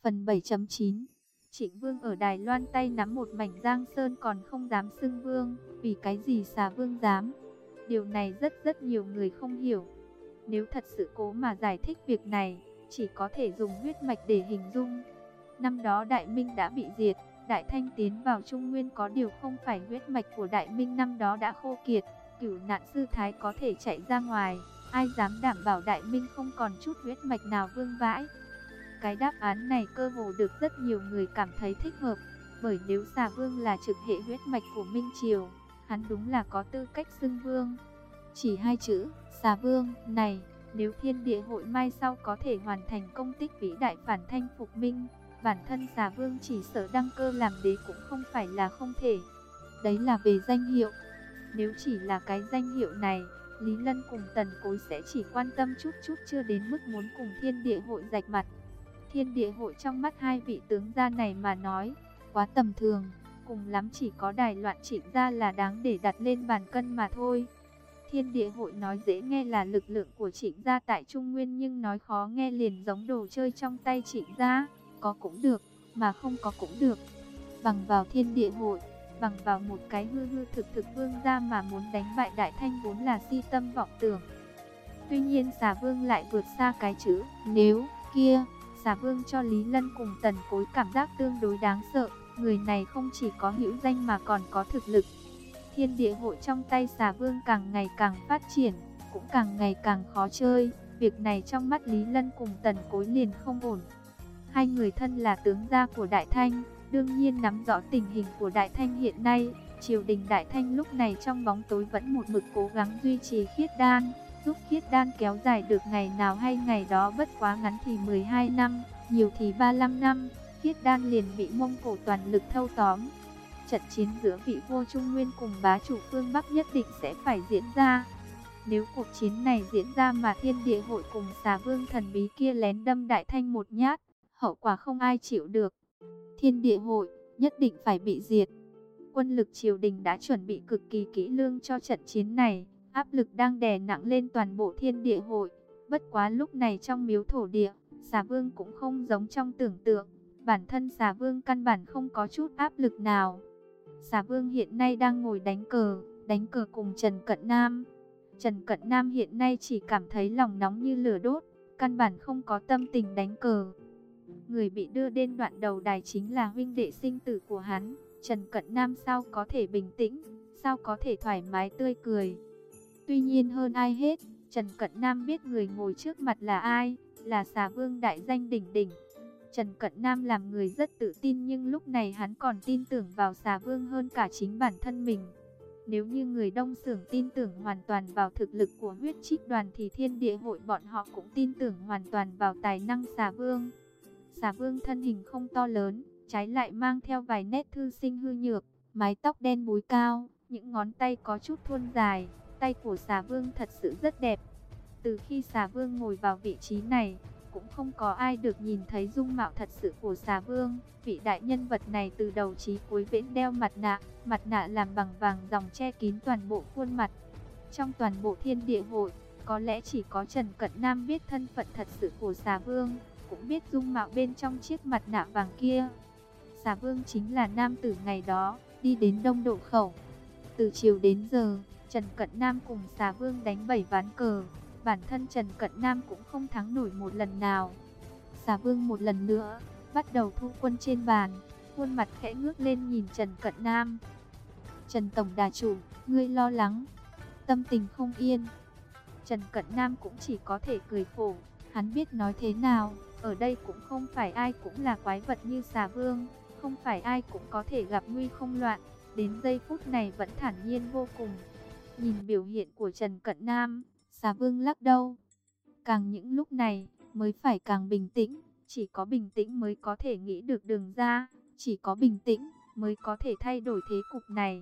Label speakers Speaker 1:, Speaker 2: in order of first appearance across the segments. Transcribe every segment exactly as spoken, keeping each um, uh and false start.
Speaker 1: Phần bảy chấm chín. Trịnh Vương ở Đài Loan tay nắm một mảnh Giang Sơn còn không dám xưng vương, vì cái gì Xà Vương dám? Điều này rất rất nhiều người không hiểu. Nếu thật sự cố mà giải thích việc này, chỉ có thể dùng huyết mạch để hình dung. Năm đó Đại Minh đã bị diệt, Đại Thanh tiến vào Trung Nguyên, có điều không phải huyết mạch của Đại Minh năm đó đã khô kiệt, Cửu Nạn Sư Thái có thể chạy ra ngoài, ai dám đảm bảo Đại Minh không còn chút huyết mạch nào vương vãi. Cái đáp án này cơ hồ được rất nhiều người cảm thấy thích hợp, bởi nếu Xà Vương là trực hệ huyết mạch của Minh Triều, hắn đúng là có tư cách xưng vương. Chỉ hai chữ, Xà Vương này, nếu Thiên Địa Hội mai sau có thể hoàn thành công tích vĩ đại phản thanh phục Minh, bản thân Xà Vương chỉ sợ đăng cơ làm đế cũng không phải là không thể. Đấy là về danh hiệu. Nếu chỉ là cái danh hiệu này, Lý Lân cùng Tần Cối sẽ chỉ quan tâm chút chút, chưa đến mức muốn cùng Thiên Địa Hội rạch mặt. Thiên Địa Hội trong mắt hai vị tướng gia này mà nói, quá tầm thường, cùng lắm chỉ có Đài Loạn Trịnh gia là đáng để đặt lên bàn cân mà thôi. Thiên Địa Hội nói dễ nghe là lực lượng của Trịnh gia tại Trung Nguyên, nhưng nói khó nghe liền giống đồ chơi trong tay Trịnh gia, có cũng được, mà không có cũng được. Bằng vào Thiên Địa Hội, bằng vào một cái hư hư thực thực vương gia mà muốn đánh bại Đại Thanh vốn là si tâm vọng tưởng. Tuy nhiên Xà Vương lại vượt xa cái chữ nếu kia. Xà Vương cho Lý Lân cùng Tần Cối cảm giác tương đối đáng sợ, người này không chỉ có hữu danh mà còn có thực lực. Thiên Địa Hội trong tay Xà Vương càng ngày càng phát triển, cũng càng ngày càng khó chơi, việc này trong mắt Lý Lân cùng Tần Cối liền không ổn. Hai người thân là tướng gia của Đại Thanh, đương nhiên nắm rõ tình hình của Đại Thanh hiện nay. Triều đình Đại Thanh lúc này trong bóng tối vẫn một mực cố gắng duy trì khiết đan, giúp khiết đan kéo dài được ngày nào hay ngày đó, bất quá ngắn thì mười hai năm, nhiều thì ba mươi lăm năm, khiết đan liền bị Mông Cổ toàn lực thâu tóm. Trận chiến giữa vị vua Trung Nguyên cùng bá chủ phương Bắc nhất định sẽ phải diễn ra. Nếu cuộc chiến này diễn ra mà Thiên Địa Hội cùng Xà Vương thần bí kia lén đâm Đại Thanh một nhát, hậu quả không ai chịu được. Thiên Địa Hội nhất định phải bị diệt. Quân lực triều đình đã chuẩn bị cực kỳ kỹ lưỡng cho trận chiến này, áp lực đang đè nặng lên toàn bộ Thiên Địa Hội. Bất quá lúc này trong miếu thổ địa, Xà Vương cũng không giống trong tưởng tượng. Bản thân Xà Vương căn bản không có chút áp lực nào. Xà Vương hiện nay đang ngồi đánh cờ, đánh cờ cùng Trần Cận Nam. Trần Cận Nam hiện nay chỉ cảm thấy lòng nóng như lửa đốt, căn bản không có tâm tình đánh cờ. Người bị đưa đến đoạn đầu đài chính là huynh đệ sinh tử của hắn. Trần Cận Nam sao có thể bình tĩnh, sao có thể thoải mái tươi cười. Tuy nhiên hơn ai hết, Trần Cận Nam biết người ngồi trước mặt là ai, là Xà Vương đại danh đỉnh đỉnh. Trần Cận Nam làm người rất tự tin, nhưng lúc này hắn còn tin tưởng vào Xà Vương hơn cả chính bản thân mình. Nếu như người Đông Xưởng tin tưởng hoàn toàn vào thực lực của Huyết Trích Đoàn thì Thiên Địa Hội bọn họ cũng tin tưởng hoàn toàn vào tài năng Xà Vương. Xà Vương thân hình không to lớn, trái lại mang theo vài nét thư sinh hư nhược, mái tóc đen búi cao, những ngón tay có chút thuôn dài, tay của Xà Vương thật sự rất đẹp. Từ khi Xà Vương ngồi vào vị trí này, cũng không có ai được nhìn thấy dung mạo thật sự của Xà Vương. Vị đại nhân vật này từ đầu chí cuối vẫn đeo mặt nạ, mặt nạ làm bằng vàng dòng che kín toàn bộ khuôn mặt. Trong toàn bộ Thiên Địa Hội, có lẽ chỉ có Trần Cận Nam biết thân phận thật sự của Xà Vương, cũng biết dung mạo bên trong chiếc mặt nạ vàng kia. Xà Vương chính là nam tử ngày đó, đi đến Đông Độ Khẩu. Từ chiều đến giờ, Trần Cận Nam cùng Xà Vương đánh bảy ván cờ. Bản thân Trần Cận Nam cũng không thắng nổi một lần nào. Xà Vương một lần nữa bắt đầu thu quân trên bàn, khuôn mặt khẽ ngước lên nhìn Trần Cận Nam. Trần Tổng Đà Chủ, ngươi lo lắng, tâm tình không yên. Trần Cận Nam cũng chỉ có thể cười khổ, hắn biết nói thế nào. Ở đây cũng không phải ai cũng là quái vật như Xà Vương, không phải ai cũng có thể gặp nguy không loạn. Đến giây phút này vẫn thản nhiên vô cùng. Nhìn biểu hiện của Trần Cận Nam, Xà Vương lắc đầu. Càng những lúc này mới phải càng bình tĩnh, chỉ có bình tĩnh mới có thể nghĩ được đường ra, chỉ có bình tĩnh mới có thể thay đổi thế cục này.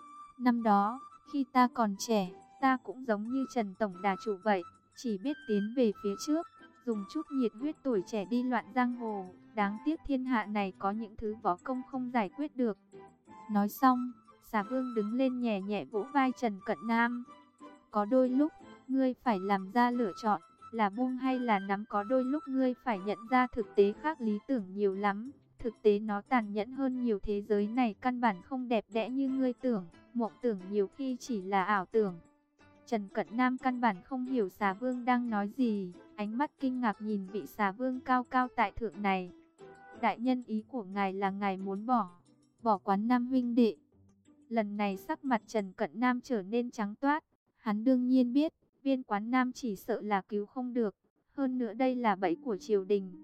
Speaker 1: Năm đó, khi ta còn trẻ, ta cũng giống như Trần Tổng Đà Chủ vậy, chỉ biết tiến về phía trước, dùng chút nhiệt huyết tuổi trẻ đi loạn giang hồ. Đáng tiếc thiên hạ này có những thứ võ công không giải quyết được. Nói xong, Xà Vương đứng lên nhẹ nhẹ vỗ vai Trần Cận Nam. Có đôi lúc, ngươi phải làm ra lựa chọn. Là buông hay là nắm, có đôi lúc ngươi phải nhận ra thực tế khác lý tưởng nhiều lắm. Thực tế nó tàn nhẫn hơn nhiều, thế giới này căn bản không đẹp đẽ như ngươi tưởng. Mộng tưởng nhiều khi chỉ là ảo tưởng. Trần Cận Nam căn bản không hiểu Xà Vương đang nói gì, ánh mắt kinh ngạc nhìn vị Xà Vương cao cao tại thượng này. Đại nhân, ý của ngài là ngài muốn bỏ, bỏ Quán Nam huynh đệ. Lần này sắc mặt Trần Cận Nam trở nên trắng toát, hắn đương nhiên biết, Viên Quán Nam chỉ sợ là cứu không được, hơn nữa đây là bẫy của triều đình.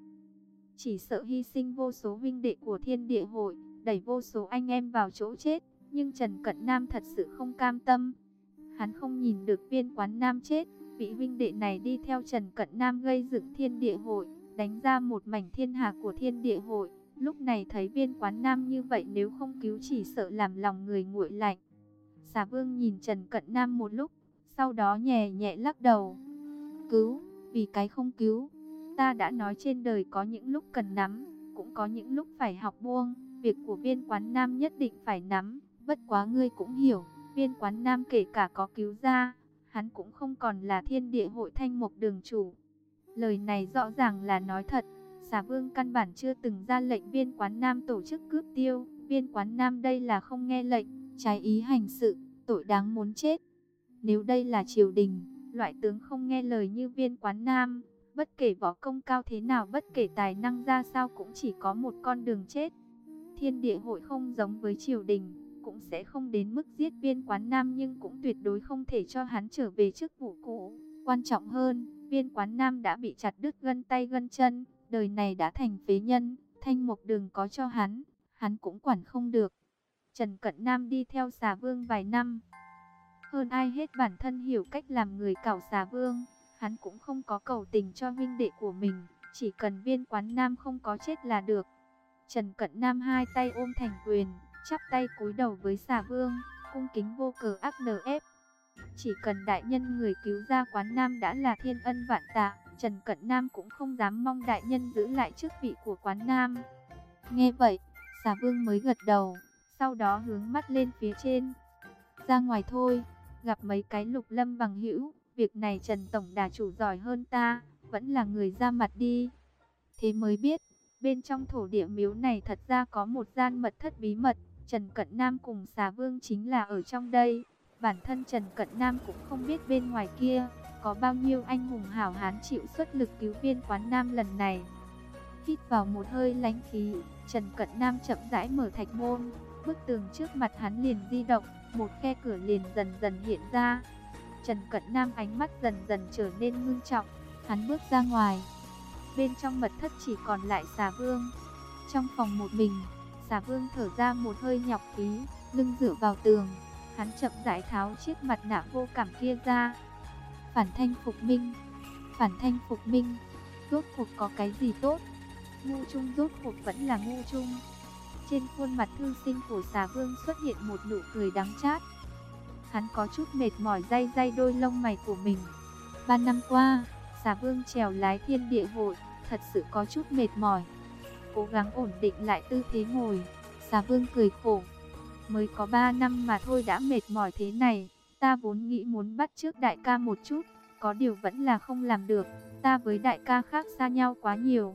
Speaker 1: Chỉ sợ hy sinh vô số huynh đệ của Thiên Địa Hội, đẩy vô số anh em vào chỗ chết, nhưng Trần Cận Nam thật sự không cam tâm. Hắn không nhìn được Viên Quán Nam chết, vị huynh đệ này đi theo Trần Cận Nam gây dựng Thiên Địa Hội, đánh ra một mảnh thiên hạ của Thiên Địa Hội. Lúc này thấy Viên Quán Nam như vậy, nếu không cứu chỉ sợ làm lòng người nguội lạnh. Xà Vương nhìn Trần Cận Nam một lúc, sau đó nhẹ nhẹ lắc đầu. Cứu, vì cái không cứu. Ta đã nói trên đời có những lúc cần nắm, cũng có những lúc phải học buông. Việc của Viên Quán Nam nhất định phải nắm, bất quá ngươi cũng hiểu. Viên Quán Nam kể cả có cứu ra, hắn cũng không còn là Thiên Địa Hội Thanh Mộc đường chủ. Lời này rõ ràng là nói thật. Xà Vương căn bản chưa từng ra lệnh Viên Quán Nam tổ chức cướp tiêu. Viên Quán Nam đây là không nghe lệnh, trái ý hành sự, tội đáng muốn chết. Nếu đây là triều đình, loại tướng không nghe lời như Viên Quán Nam, bất kể võ công cao thế nào, bất kể tài năng ra sao, cũng chỉ có một con đường chết. Thiên Địa Hội không giống với triều đình, cũng sẽ không đến mức giết Viên Quán Nam, nhưng cũng tuyệt đối không thể cho hắn trở về chức vụ cũ. Quan trọng hơn, Viên Quán Nam đã bị chặt đứt gân tay gân chân, đời này đã thành phế nhân, Thanh Mộc đường có cho hắn, hắn cũng quản không được. Trần Cận Nam đi theo Xà Vương vài năm, hơn ai hết bản thân hiểu cách làm người cẩu Xà Vương. Hắn cũng không có cầu tình cho huynh đệ của mình, chỉ cần Viên Quán Nam không có chết là được. Trần Cận Nam hai tay ôm thành quyền, chắp tay cúi đầu với Xà Vương, cung kính vô cớ ác nờ ép. Chỉ cần đại nhân người cứu ra Quán Nam đã là thiên ân vạn tạ, Trần Cận Nam cũng không dám mong đại nhân giữ lại chức vị của Quán Nam. Nghe vậy, Xà Vương mới gật đầu, sau đó hướng mắt lên phía trên. Ra ngoài thôi, gặp mấy cái Lục Lâm bằng hữu, việc này Trần Tổng Đà chủ giỏi hơn ta, vẫn là người ra mặt đi. Thế mới biết, bên trong thổ địa miếu này thật ra có một gian mật thất bí mật, Trần Cận Nam cùng Xà Vương chính là ở trong đây. Bản thân Trần Cận Nam cũng không biết bên ngoài kia có bao nhiêu anh hùng hảo hán chịu xuất lực cứu Viên Quán Nam lần này. Hít vào một hơi lãnh khí, Trần Cận Nam chậm rãi mở thạch môn, bức tường trước mặt hắn liền di động, một khe cửa liền dần dần hiện ra. Trần Cận Nam ánh mắt dần dần trở nên ngưng trọng, hắn bước ra ngoài. Bên trong mật thất chỉ còn lại Xà Vương. Trong phòng một mình, Xà Vương thở ra một hơi nhọc khí, lưng dựa vào tường. Hắn chậm rãi tháo chiếc mặt nạ vô cảm kia ra. Phản thanh phục minh, phản thanh phục minh, rốt cuộc có cái gì tốt? Ngu Trung rốt cuộc vẫn là Ngu Trung. Trên khuôn mặt thư sinh của Xà Vương xuất hiện một nụ cười đắng chát. Hắn có chút mệt mỏi day day đôi lông mày của mình. Ba năm qua, Xà Vương trèo lái Thiên Địa Hội, thật sự có chút mệt mỏi. Cố gắng ổn định lại tư thế ngồi, Xà Vương cười khổ. Mới có ba năm mà thôi đã mệt mỏi thế này, ta vốn nghĩ muốn bắt chước đại ca một chút, có điều vẫn là không làm được, ta với đại ca khác xa nhau quá nhiều.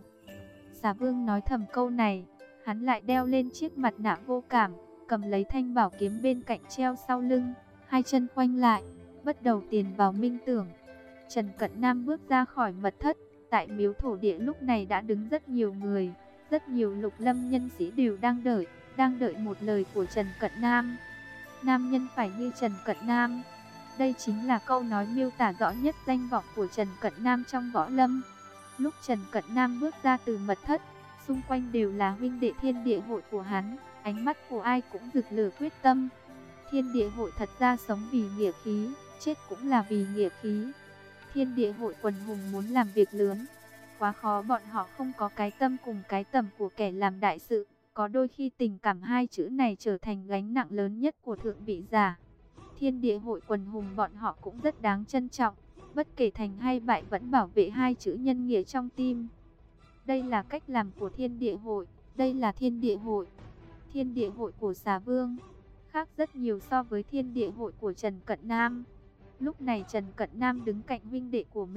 Speaker 1: Xà Vương nói thầm câu này, hắn lại đeo lên chiếc mặt nạ vô cảm, cầm lấy thanh bảo kiếm bên cạnh treo sau lưng, hai chân khoanh lại, bắt đầu tiền vào minh tưởng. Trần Cận Nam bước ra khỏi mật thất, tại miếu thổ địa lúc này đã đứng rất nhiều người, rất nhiều Lục Lâm nhân sĩ đều đang đợi, đang đợi một lời của Trần Cận Nam. Nam nhân phải như Trần Cận Nam. Đây chính là câu nói miêu tả rõ nhất danh vọng của Trần Cận Nam trong võ lâm. Lúc Trần Cận Nam bước ra từ mật thất, xung quanh đều là huynh đệ Thiên Địa Hội của hắn, ánh mắt của ai cũng rực lửa quyết tâm. Thiên Địa Hội thật ra sống vì nghĩa khí, chết cũng là vì nghĩa khí. Thiên Địa Hội quần hùng muốn làm việc lớn, quá khó, bọn họ không có cái tâm cùng cái tầm của kẻ làm đại sự. Có đôi khi tình cảm hai chữ này trở thành gánh nặng lớn nhất của thượng vị giả. Thiên Địa Hội quần hùng bọn họ cũng rất đáng trân trọng, bất kể thành hay bại vẫn bảo vệ hai chữ nhân nghĩa trong tim. Đây là cách làm của Thiên Địa Hội, đây là Thiên Địa Hội. Thiên Địa Hội của Xà Vương khác rất nhiều so với Thiên Địa Hội của Trần Cận Nam. Lúc này Trần Cận Nam đứng cạnh huynh đệ của mình,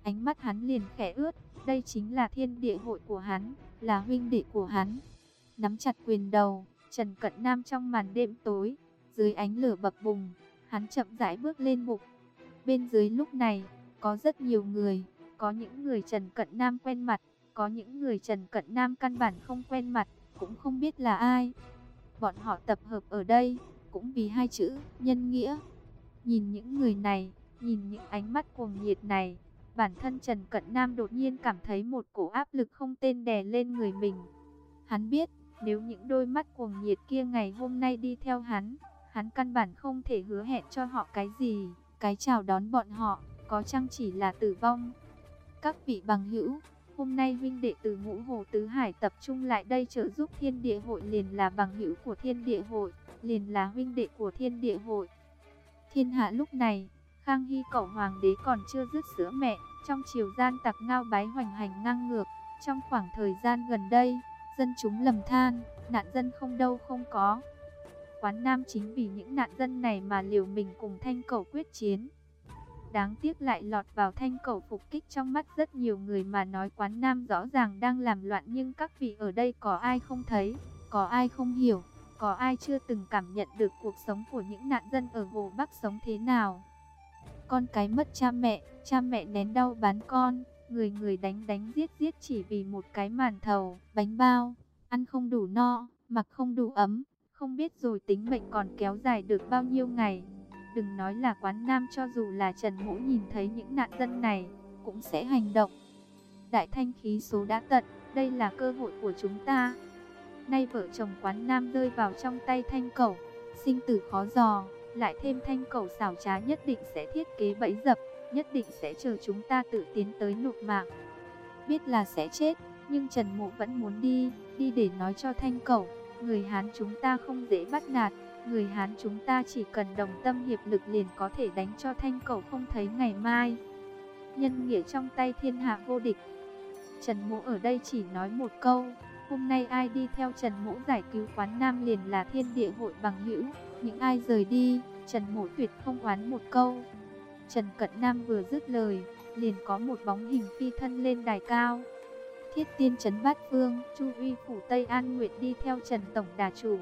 Speaker 1: Ánh mắt hắn liền khẽ ướt, đây chính là thiên địa hội của hắn, là huynh đệ của hắn. Nắm chặt quyền đầu, Trần Cận Nam trong màn đêm tối, dưới ánh lửa bập bùng, hắn chậm rãi bước lên bục. Bên dưới lúc này, có rất nhiều người, có những người Trần Cận Nam quen mặt, có những người Trần Cận Nam căn bản không quen mặt, cũng không biết là ai. Bọn họ tập hợp ở đây, cũng vì hai chữ, nhân nghĩa. Nhìn những người này, nhìn những ánh mắt cuồng nhiệt này, bản thân Trần Cận Nam đột nhiên cảm thấy một cổ áp lực không tên đè lên người mình. Hắn biết, nếu những đôi mắt cuồng nhiệt kia ngày hôm nay đi theo hắn, hắn căn bản không thể hứa hẹn cho họ cái gì, cái chào đón bọn họ, có chăng chỉ là tử vong. Các vị bằng hữu, hôm nay huynh đệ từ Ngũ Hồ Tứ Hải tập trung lại đây trợ giúp Thiên Địa Hội, liền là bằng hữu của Thiên Địa Hội, liền là huynh đệ của Thiên Địa Hội. Thiên hạ lúc này, Khang Hy cẩu hoàng đế còn chưa dứt sữa mẹ, trong triều gian tặc ngao bái hoành hành ngang ngược. Trong khoảng thời gian gần đây, dân chúng lầm than, nạn dân không đâu không có. Quán Nam chính vì những nạn dân này mà liều mình cùng Thanh Cẩu quyết chiến. Đáng tiếc lại lọt vào Thanh Cẩu phục kích. Trong mắt rất nhiều người mà nói Quán Nam rõ ràng đang làm loạn, nhưng các vị ở đây có ai không thấy, có ai không hiểu, có ai chưa từng cảm nhận được cuộc sống của những nạn dân ở Hồ Bắc sống thế nào. Con cái mất cha mẹ, cha mẹ nén đau bán con, người người đánh đánh giết giết chỉ vì một cái màn thầu, bánh bao, ăn không đủ no, mặc không đủ ấm, không biết rồi tính mệnh còn kéo dài được bao nhiêu ngày. Đừng nói là Quán Nam, cho dù là Trần Mỗ nhìn thấy những nạn dân này, cũng sẽ hành động. Đại Thanh khí số đã tận, đây là cơ hội của chúng ta. Nay vợ chồng Quán Nam rơi vào trong tay Thanh Cẩu, sinh tử khó dò, lại thêm Thanh Cẩu xảo trá, nhất định sẽ thiết kế bẫy dập, nhất định sẽ chờ chúng ta tự tiến tới nộp mạng. Biết là sẽ chết, nhưng Trần Mộ vẫn muốn đi, đi để nói cho Thanh Cẩu, người Hán chúng ta không dễ bắt nạt, người Hán chúng ta chỉ cần đồng tâm hiệp lực liền có thể đánh cho Thanh Cẩu không thấy ngày mai. Nhân nghĩa trong tay thiên hạ vô địch. Trần Mộ ở đây chỉ nói một câu, hôm nay ai đi theo Trần Mộ giải cứu Quán Nam liền là Thiên Địa Hội bằng hữu, những ai rời đi, Trần Mộ tuyệt không oán một câu. Trần Cận Nam vừa dứt lời, liền có một bóng hình phi thân lên đài cao. Thiết Tiên trấn Bát Phương, Chu Uy phủ Tây An Nguyệt đi theo Trần tổng đà chủ,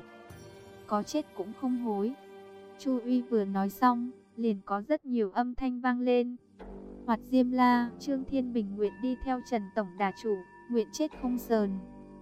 Speaker 1: có chết cũng không hối. Chu Uy vừa nói xong, liền có rất nhiều âm thanh vang lên. Hoạt Diêm La, Trương Thiên Bình nguyện đi theo Trần tổng đà chủ, nguyện chết không sờn.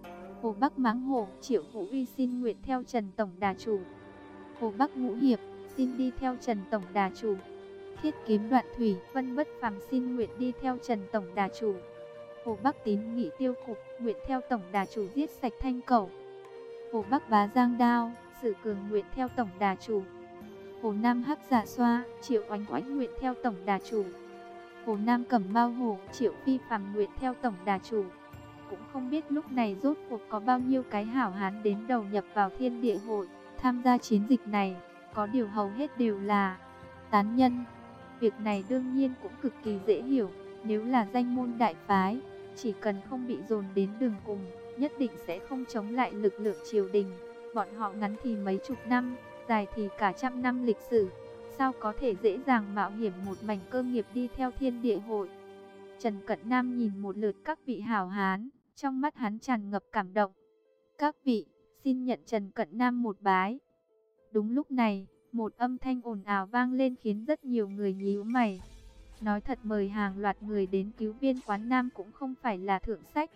Speaker 1: Hồ Bắc Mãng Hổ, Triệu Vũ Uy xin nguyện theo Trần tổng đà chủ. Hồ Bắc Ngũ Hiệp xin đi theo Trần tổng đà chủ. Thiết Kiếm Đoạn Thủy, Vân Bất Phàm xin nguyện đi theo Trần tổng đà chủ. Hồ Bắc Tín Nghị Tiêu Cục nguyện theo tổng đà chủ giết sạch Thanh Cẩu. Hồ Bắc Bá Giang Đao, Sử Cường nguyện theo tổng đà chủ. Hồ Nam Hắc Dạ Xoa, Triệu Oánh Oánh nguyện theo tổng đà chủ. Hồ Nam Cẩm Mao Hổ, Triệu Phi Phàm nguyện theo tổng đà chủ. Cũng không biết lúc này rốt cuộc có bao nhiêu cái hảo hán đến đầu nhập vào Thiên Địa Hội, tham gia chiến dịch này, có điều hầu hết đều là tán nhân. Việc này đương nhiên cũng cực kỳ dễ hiểu, nếu là danh môn đại phái, chỉ cần không bị dồn đến đường cùng, nhất định sẽ không chống lại lực lượng triều đình. Bọn họ ngắn thì mấy chục năm, dài thì cả trăm năm lịch sử, sao có thể dễ dàng mạo hiểm một mảnh cơ nghiệp đi theo Thiên Địa Hội. Trần Cận Nam nhìn một lượt các vị hảo hán, trong mắt hắn tràn ngập cảm động. Các vị, xin nhận Trần Cận Nam một bái. Đúng lúc này, một âm thanh ồn ào vang lên khiến rất nhiều người nhíu mày. Nói thật, mời hàng loạt người đến cứu viên Quán Nam cũng không phải là thượng sách.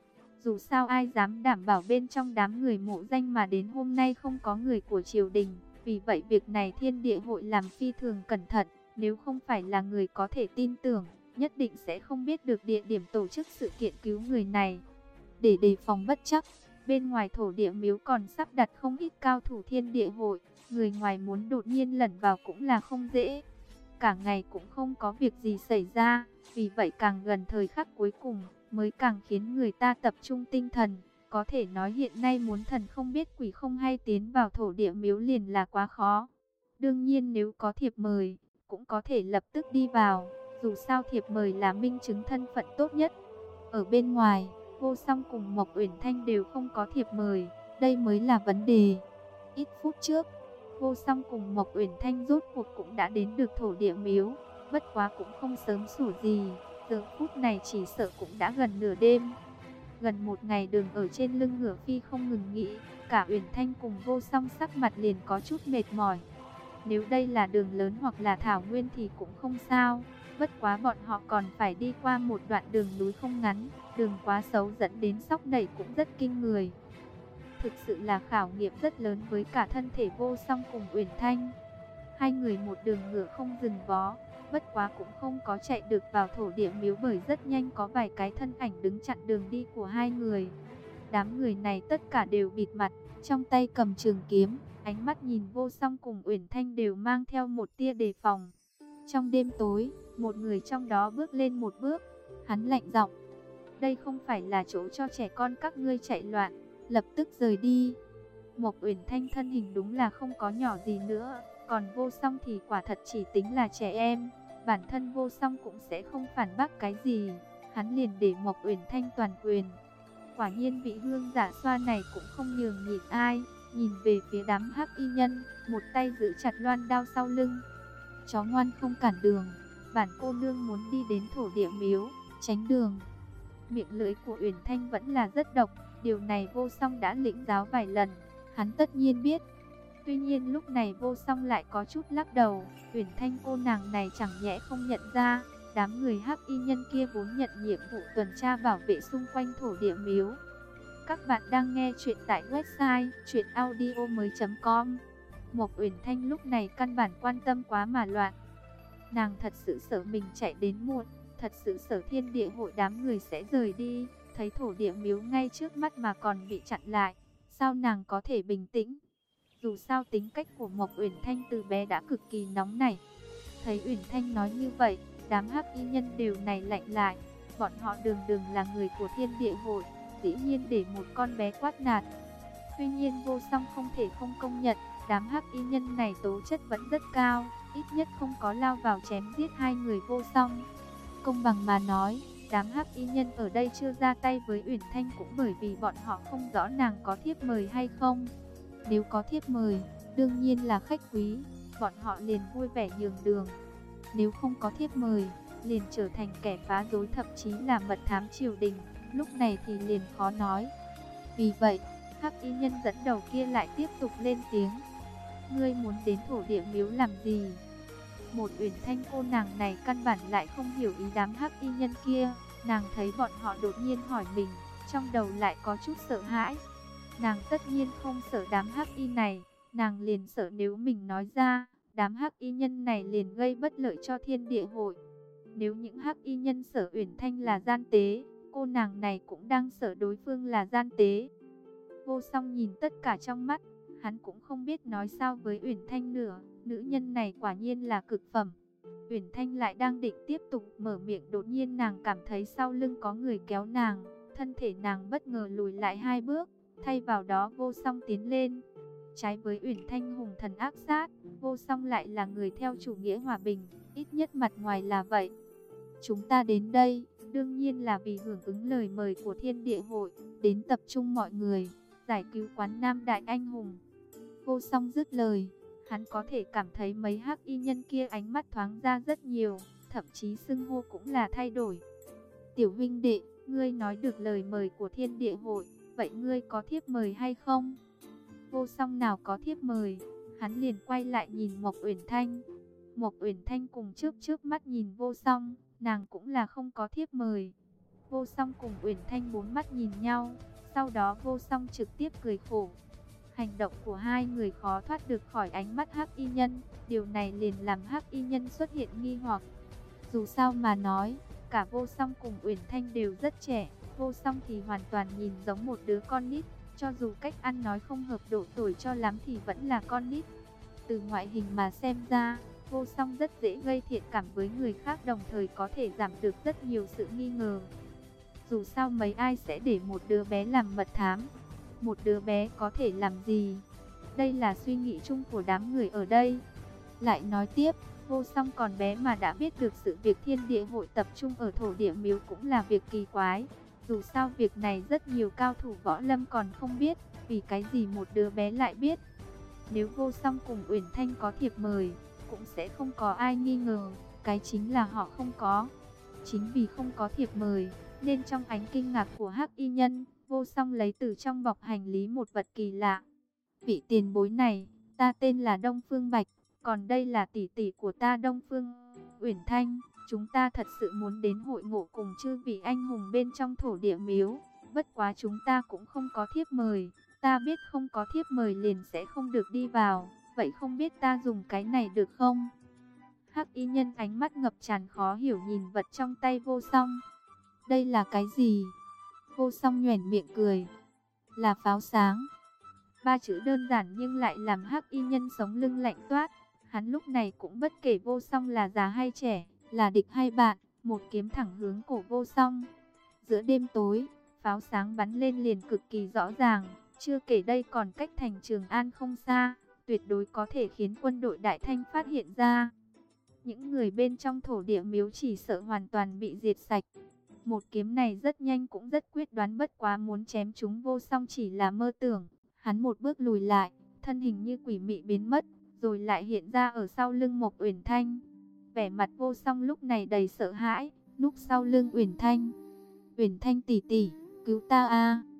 Speaker 1: Dù sao ai dám đảm bảo bên trong đám người mộ danh mà đến hôm nay không có người của triều đình. Vì vậy việc này Thiên Địa Hội làm phi thường cẩn thận, nếu không phải là người có thể tin tưởng, nhất định sẽ không biết được địa điểm tổ chức sự kiện cứu người này. Để đề phòng bất trắc, bên ngoài thổ địa miếu còn sắp đặt không ít cao thủ Thiên Địa Hội, người ngoài muốn đột nhiên lẩn vào cũng là không dễ. Cả ngày cũng không có việc gì xảy ra, vì vậy càng gần thời khắc cuối cùng mới càng khiến người ta tập trung tinh thần. Có thể nói hiện nay muốn thần không biết quỷ không hay tiến vào thổ địa miếu liền là quá khó. Đương nhiên nếu có thiệp mời, cũng có thể lập tức đi vào, dù sao thiệp mời là minh chứng thân phận tốt nhất. Ở bên ngoài, Vô Song cùng Mộc Uyển Thanh đều không có thiệp mời, đây mới là vấn đề. Ít phút trước, Vô Song cùng Mộc Uyển Thanh rốt cuộc cũng đã đến được thổ địa miếu, bất quá cũng không sớm sủa gì. Giờ phút này chỉ sợ cũng đã gần nửa đêm. Gần một ngày đường ở trên lưng ngựa phi không ngừng nghỉ, cả Uyển Thanh cùng Vô Song sắc mặt liền có chút mệt mỏi. Nếu đây là đường lớn hoặc là thảo nguyên thì cũng không sao, bất quá bọn họ còn phải đi qua một đoạn đường núi không ngắn, đường quá xấu dẫn đến sóc nảy cũng rất kinh người. Thực sự là khảo nghiệm rất lớn với cả thân thể Vô Song cùng Uyển Thanh. Hai người một đường ngựa không dừng vó, bất quá cũng không có chạy được vào thổ địa miếu bởi rất nhanh có vài cái thân ảnh đứng chặn đường đi của hai người. Đám người này tất cả đều bịt mặt, trong tay cầm trường kiếm, ánh mắt nhìn Vô Song cùng Uyển Thanh đều mang theo một tia đề phòng. Trong đêm tối, một người trong đó bước lên một bước, hắn lạnh giọng: "Đây không phải là chỗ cho trẻ con các ngươi chạy loạn, lập tức rời đi." Mộc Uyển Thanh thân hình đúng là không có nhỏ gì nữa, còn Vô Song thì quả thật chỉ tính là trẻ em, bản thân Vô Song cũng sẽ không phản bác cái gì, hắn liền để Mộc Uyển Thanh toàn quyền. Quả nhiên vị hương giả xoa này cũng không nhường nhịn ai, nhìn về phía đám hắc y nhân, một tay giữ chặt loan đao sau lưng. "Chó ngoan không cản đường, bản cô nương muốn đi đến thổ địa miếu, tránh đường." Miệng lưỡi của Uyển Thanh vẫn là rất độc, điều này Vô Song đã lĩnh giáo vài lần, hắn tất nhiên biết. Tuy nhiên lúc này Vô Song lại có chút lắc đầu, Uyển Thanh cô nàng này chẳng nhẽ không nhận ra, đám người hắc y nhân kia vốn nhận nhiệm vụ tuần tra bảo vệ xung quanh thổ địa miếu. Các bạn đang nghe chuyện tại website truyện audio mới chấm com. Mộc Uyển Thanh lúc này căn bản quan tâm quá mà loạn. Nàng thật sự sợ mình chạy đến muộn, thật sự sợ thiên địa hội đám người sẽ rời đi, thấy thổ địa miếu ngay trước mắt mà còn bị chặn lại, sao nàng có thể bình tĩnh? Dù sao tính cách của Mộc Uyển Thanh từ bé đã cực kỳ nóng nảy. Thấy Uyển Thanh nói như vậy, đám hắc y nhân đều này lạnh lại. Bọn họ đường đường là người của thiên địa hội, dĩ nhiên để một con bé quát nạt. Tuy nhiên Vô Song không thể không công nhận, đám hắc y nhân này tố chất vẫn rất cao, ít nhất không có lao vào chém giết hai người Vô Song. Công bằng mà nói, đám hắc y nhân ở đây chưa ra tay với Uyển Thanh cũng bởi vì bọn họ không rõ nàng có thiếp mời hay không. Nếu có thiếp mời, đương nhiên là khách quý, bọn họ liền vui vẻ nhường đường. Nếu không có thiếp mời, liền trở thành kẻ phá rối, thậm chí là mật thám triều đình, lúc này thì liền khó nói. Vì vậy, hắc y nhân dẫn đầu kia lại tiếp tục lên tiếng: "Ngươi muốn đến thổ địa miếu làm gì?" Một Uyển Thanh cô nàng này căn bản lại không hiểu ý đám hắc y nhân kia, nàng thấy bọn họ đột nhiên hỏi mình, trong đầu lại có chút sợ hãi. Nàng tất nhiên không sợ đám hắc y này, nàng liền sợ nếu mình nói ra, đám hắc y nhân này liền gây bất lợi cho thiên địa hội. Nếu những hắc y nhân sợ Uyển Thanh là gian tế, cô nàng này cũng đang sợ đối phương là gian tế. Vô Song nhìn tất cả trong mắt, hắn cũng không biết nói sao với Uyển Thanh nữa, nữ nhân này quả nhiên là cực phẩm. Uyển Thanh lại đang định tiếp tục mở miệng, đột nhiên nàng cảm thấy sau lưng có người kéo nàng, thân thể nàng bất ngờ lùi lại hai bước, thay vào đó Vô Song tiến lên. Trái với Uyển Thanh hùng thần ác sát, Vô Song lại là người theo chủ nghĩa hòa bình, ít nhất mặt ngoài là vậy. Chúng ta đến đây, đương nhiên là vì hưởng ứng lời mời của thiên địa hội, đến tập trung mọi người, giải cứu Quán Nam đại anh hùng. Vô Song dứt lời, hắn có thể cảm thấy mấy hắc y nhân kia ánh mắt thoáng ra rất nhiều, thậm chí xưng hô cũng là thay đổi. Tiểu huynh đệ, ngươi nói được lời mời của thiên địa hội, vậy ngươi có thiếp mời hay không? Vô Song nào có thiếp mời, hắn liền quay lại nhìn Mộc Uyển Thanh. Mộc Uyển Thanh cùng chớp chớp mắt nhìn Vô Song, nàng cũng là không có thiếp mời. Vô Song cùng Uyển Thanh bốn mắt nhìn nhau, sau đó Vô Song trực tiếp cười khổ. Hành động của hai người khó thoát được khỏi ánh mắt hắc y nhân, điều này liền làm hắc y nhân xuất hiện nghi hoặc. Dù sao mà nói, cả Vô Song cùng Uyển Thanh đều rất trẻ, Vô Song thì hoàn toàn nhìn giống một đứa con nít, cho dù cách ăn nói không hợp độ tuổi cho lắm thì vẫn là con nít. Từ ngoại hình mà xem ra, Vô Song rất dễ gây thiện cảm với người khác, đồng thời có thể giảm được rất nhiều sự nghi ngờ. Dù sao mấy ai sẽ để một đứa bé làm mật thám? Một đứa bé có thể làm gì? Đây là suy nghĩ chung của đám người ở đây. Lại nói tiếp, Vô Song còn bé mà đã biết được sự việc thiên địa hội tập trung ở thổ địa miếu cũng là việc kỳ quái. Dù sao việc này rất nhiều cao thủ võ lâm còn không biết, vì cái gì một đứa bé lại biết. Nếu Vô Song cùng Uyển Thanh có thiệp mời, cũng sẽ không có ai nghi ngờ, cái chính là họ không có. Chính vì không có thiệp mời, nên trong ánh kinh ngạc của Hắc Y Nhân, Vô Song lấy từ trong bọc hành lý một vật kỳ lạ. Vị tiền bối này, ta tên là Đông Phương Bạch, còn đây là tỷ tỷ của ta Đông Phương Uyển Thanh. Chúng ta thật sự muốn đến hội ngộ cùng chư vị anh hùng bên trong thổ địa miếu. Bất quá chúng ta cũng không có thiếp mời. Ta biết không có thiếp mời liền sẽ không được đi vào. Vậy không biết ta dùng cái này được không? Hắc Y Nhân ánh mắt ngập tràn khó hiểu nhìn vật trong tay Vô Song. Đây là cái gì? Vô Song nhoẻn miệng cười. Là pháo sáng. Ba chữ đơn giản nhưng lại làm Hắc Y Nhân sống lưng lạnh toát. Hắn lúc này cũng bất kể Vô Song là già hay trẻ, là địch hay bạn, một kiếm thẳng hướng cổ Vô Song. Giữa đêm tối, pháo sáng bắn lên liền cực kỳ rõ ràng, chưa kể đây còn cách thành Trường An không xa, tuyệt đối có thể khiến quân đội Đại Thanh phát hiện ra. Những người bên trong thổ địa miếu chỉ sợ hoàn toàn bị diệt sạch. Một kiếm này rất nhanh cũng rất quyết đoán, bất quá muốn chém chúng Vô Song chỉ là mơ tưởng. Hắn một bước lùi lại, thân hình như quỷ mị biến mất, rồi lại hiện ra ở sau lưng Mộc Uyển Thanh. Vẻ mặt Vô Song lúc này đầy sợ hãi, núp sau lưng Uyển Thanh. "Uyển Thanh tỷ tỷ, cứu ta a!"